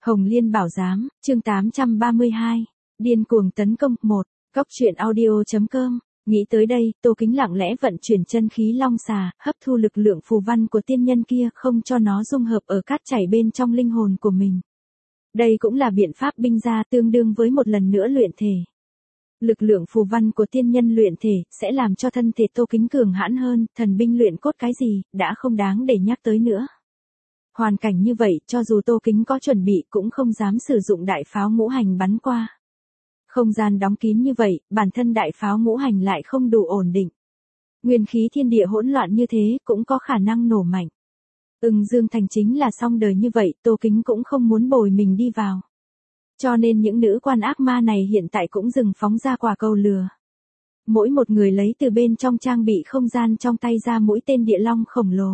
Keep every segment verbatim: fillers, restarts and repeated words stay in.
Hồng Liên Bảo Giám, chương tám trăm ba mươi hai. Điên cuồng tấn công, một. Cóc truyện audio chấm com. Nghĩ tới đây, Tô Kính lặng lẽ vận chuyển chân khí long xà, hấp thu lực lượng phù văn của tiên nhân kia, không cho nó dung hợp ở cát chảy bên trong linh hồn của mình. Đây cũng là biện pháp binh gia tương đương với một lần nữa luyện thể. Lực lượng phù văn của tiên nhân luyện thể, sẽ làm cho thân thể Tô Kính cường hãn hơn, thần binh luyện cốt cái gì, đã không đáng để nhắc tới nữa. Hoàn cảnh như vậy, cho dù Tô Kính có chuẩn bị cũng không dám sử dụng đại pháo ngũ hành bắn qua. Không gian đóng kín như vậy, bản thân đại pháo ngũ hành lại không đủ ổn định. Nguyên khí thiên địa hỗn loạn như thế, cũng có khả năng nổ mạnh. Ưng Dương Thành chính là xong đời như vậy, Tô Kính cũng không muốn bồi mình đi vào. Cho nên những nữ quan ác ma này hiện tại cũng dừng phóng ra quả cầu lừa. Mỗi một người lấy từ bên trong trang bị không gian trong tay ra mũi tên địa long khổng lồ.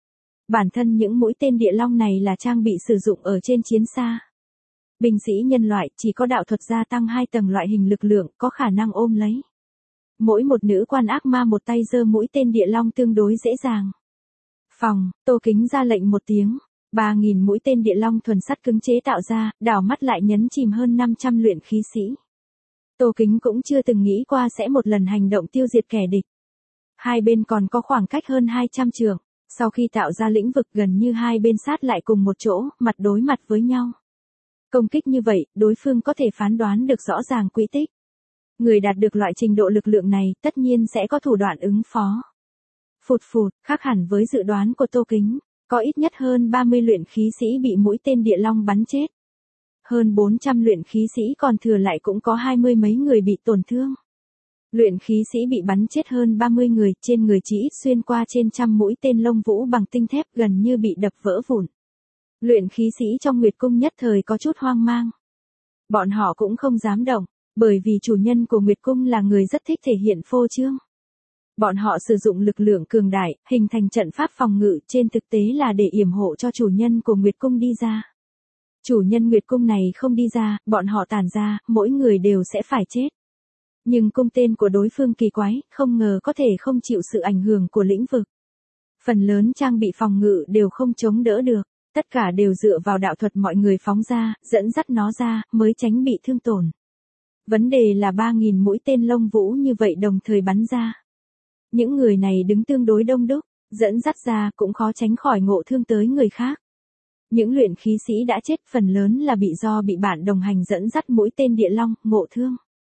Bản thân những mũi tên địa long này là trang bị sử dụng ở trên chiến xa. Binh sĩ nhân loại chỉ có đạo thuật gia tăng hai tầng loại hình lực lượng có khả năng ôm lấy. Mỗi một nữ quan ác ma một tay giơ mũi tên địa long tương đối dễ dàng. Phòng, Tô Kính ra lệnh một tiếng. ba nghìn mũi tên địa long thuần sắt cứng chế tạo ra, đảo mắt lại nhấn chìm hơn năm trăm luyện khí sĩ. Tô Kính cũng chưa từng nghĩ qua sẽ một lần hành động tiêu diệt kẻ địch. Hai bên còn có khoảng cách hơn hai trăm trượng. Sau khi tạo ra lĩnh vực gần như hai bên sát lại cùng một chỗ, mặt đối mặt với nhau. Công kích như vậy, đối phương có thể phán đoán được rõ ràng quỹ tích. Người đạt được loại trình độ lực lượng này, tất nhiên sẽ có thủ đoạn ứng phó. Phụt phụt, khác hẳn với dự đoán của Tô Kính, có ít nhất hơn ba mươi luyện khí sĩ bị mũi tên địa long bắn chết. Hơn bốn trăm luyện khí sĩ còn thừa lại cũng có hai mươi mấy người bị tổn thương. Luyện khí sĩ bị bắn chết hơn ba mươi người, trên người chỉ ít xuyên qua trên trăm mũi tên lông vũ bằng tinh thép gần như bị đập vỡ vụn. Luyện khí sĩ trong Nguyệt Cung nhất thời có chút hoang mang. Bọn họ cũng không dám động, bởi vì chủ nhân của Nguyệt Cung là người rất thích thể hiện phô trương. Bọn họ sử dụng lực lượng cường đại, hình thành trận pháp phòng ngự, trên thực tế là để yểm hộ cho chủ nhân của Nguyệt Cung đi ra. Chủ nhân Nguyệt Cung này không đi ra, bọn họ tản ra, mỗi người đều sẽ phải chết. Nhưng cung tên của đối phương kỳ quái, không ngờ có thể không chịu sự ảnh hưởng của lĩnh vực. Phần lớn trang bị phòng ngự đều không chống đỡ được, tất cả đều dựa vào đạo thuật mọi người phóng ra, dẫn dắt nó ra, mới tránh bị thương tổn. Vấn đề là ba nghìn mũi tên lông vũ như vậy đồng thời bắn ra. Những người này đứng tương đối đông đúc, dẫn dắt ra cũng khó tránh khỏi ngộ thương tới người khác. Những luyện khí sĩ đã chết phần lớn là bị do bị bạn đồng hành dẫn dắt mũi tên địa long, ngộ thương.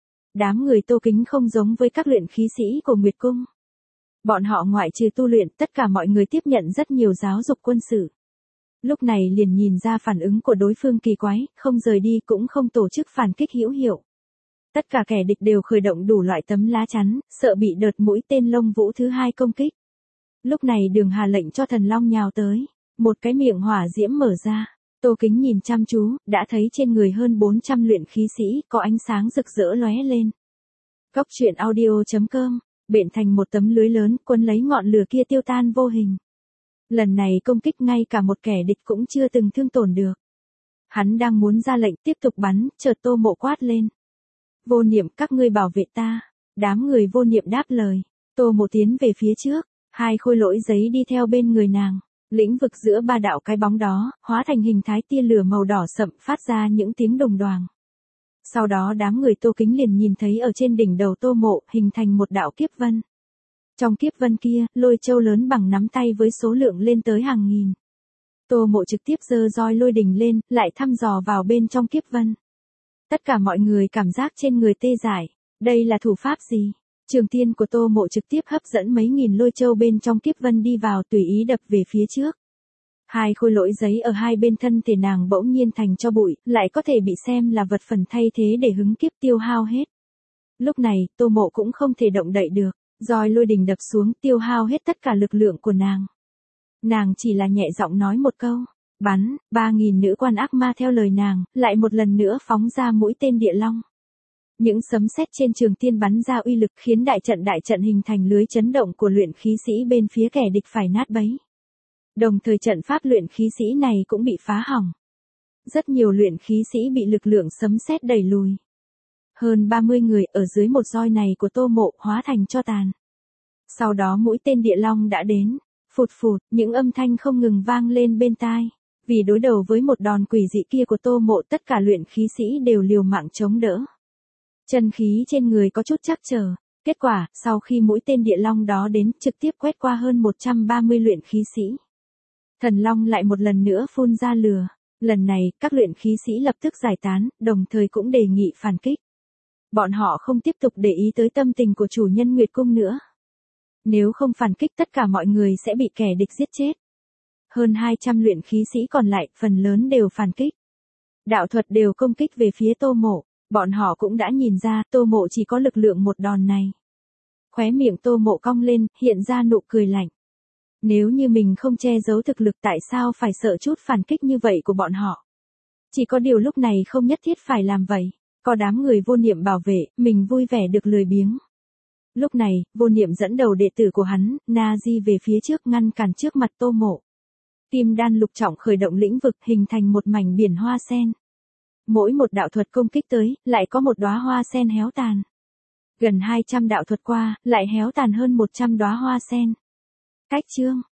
Đám người Tô Kính không giống với các luyện khí sĩ của Nguyệt Cung. Bọn họ ngoại trừ tu luyện, tất cả mọi người tiếp nhận rất nhiều giáo dục quân sự. Lúc này liền nhìn ra phản ứng của đối phương kỳ quái, không rời đi cũng không tổ chức phản kích hữu hiệu. Tất cả kẻ địch đều khởi động đủ loại tấm lá chắn, sợ bị đợt mũi tên lông vũ thứ hai công kích. Lúc này Đường Hà lệnh cho thần long nhào tới, một cái miệng hỏa diễm mở ra. Tô Kính nhìn chăm chú, đã thấy trên người hơn bốn trăm luyện khí sĩ, có ánh sáng rực rỡ lóe lên. Cóc truyện audio chấm com, bện thành một tấm lưới lớn, quấn lấy ngọn lửa kia tiêu tan vô hình. Lần này công kích ngay cả một kẻ địch cũng chưa từng thương tổn được. Hắn đang muốn ra lệnh tiếp tục bắn, chợt Tô Mộ quát lên. Vô Niệm, các ngươi bảo vệ ta. Đám người Vô Niệm đáp lời. Tô Mộ tiến về phía trước, hai khôi lỗi giấy đi theo bên người nàng. Lĩnh vực giữa ba đạo cái bóng đó, hóa thành hình thái tia lửa màu đỏ sậm, phát ra những tiếng đồng đoàng. Sau đó đám người Tô Kính liền nhìn thấy ở trên đỉnh đầu Tô Mộ, hình thành một đạo kiếp vân. Trong kiếp vân kia, lôi châu lớn bằng nắm tay với số lượng lên tới hàng nghìn. Tô Mộ trực tiếp giơ roi lôi đỉnh lên, lại thăm dò vào bên trong kiếp vân. Tất cả mọi người cảm giác trên người tê dại. Đây là thủ pháp gì? Trường tiên của Tô Mộ trực tiếp hấp dẫn mấy nghìn lôi châu bên trong kiếp vân đi vào, tùy ý đập về phía trước. Hai khôi lỗi giấy ở hai bên thân thể nàng bỗng nhiên thành cho bụi, lại có thể bị xem là vật phần thay thế để hứng kiếp tiêu hao hết. Lúc này, Tô Mộ cũng không thể động đậy được, roi lôi đình đập xuống tiêu hao hết tất cả lực lượng của nàng. Nàng chỉ là nhẹ giọng nói một câu, bắn, ba nghìn nữ quan ác ma theo lời nàng, lại một lần nữa phóng ra mũi tên địa long. Những sấm sét trên trường tiên bắn ra uy lực khiến đại trận đại trận hình thành lưới chấn động của luyện khí sĩ bên phía kẻ địch phải nát bấy. Đồng thời trận pháp luyện khí sĩ này cũng bị phá hỏng. Rất nhiều luyện khí sĩ bị lực lượng sấm sét đẩy lùi. Hơn ba mươi người ở dưới một roi này của Tô Mộ hóa thành tro tàn. Sau đó mũi tên địa long đã đến, phụt phụt, những âm thanh không ngừng vang lên bên tai. Vì đối đầu với một đòn quỷ dị kia của Tô Mộ, tất cả luyện khí sĩ đều liều mạng chống đỡ. Chân khí trên người có chút trắc trở. Kết quả, sau khi mũi tên địa long đó đến, trực tiếp quét qua hơn một trăm ba mươi luyện khí sĩ. Thần long lại một lần nữa phun ra lửa. Lần này, các luyện khí sĩ lập tức giải tán, đồng thời cũng đề nghị phản kích. Bọn họ không tiếp tục để ý tới tâm tình của chủ nhân Nguyệt Cung nữa. Nếu không phản kích, tất cả mọi người sẽ bị kẻ địch giết chết. Hơn hai trăm luyện khí sĩ còn lại, phần lớn đều phản kích. Đạo thuật đều công kích về phía Tô Mộ. Bọn họ cũng đã nhìn ra, Tô Mộ chỉ có lực lượng một đòn này. Khóe miệng Tô Mộ cong lên, hiện ra nụ cười lạnh. Nếu như mình không che giấu thực lực, tại sao phải sợ chút phản kích như vậy của bọn họ? Chỉ có điều lúc này không nhất thiết phải làm vậy. Có đám người vô niệm bảo vệ, mình vui vẻ được lười biếng. Lúc này, vô niệm dẫn đầu đệ tử của hắn, Na Di về phía trước ngăn cản trước mặt Tô Mộ. Kim đan lục trọng khởi động lĩnh vực, hình thành một mảnh biển hoa sen. Mỗi một đạo thuật công kích tới, lại có một đóa hoa sen héo tàn. Gần hai trăm đạo thuật qua, lại héo tàn hơn một trăm đóa hoa sen. Cách chương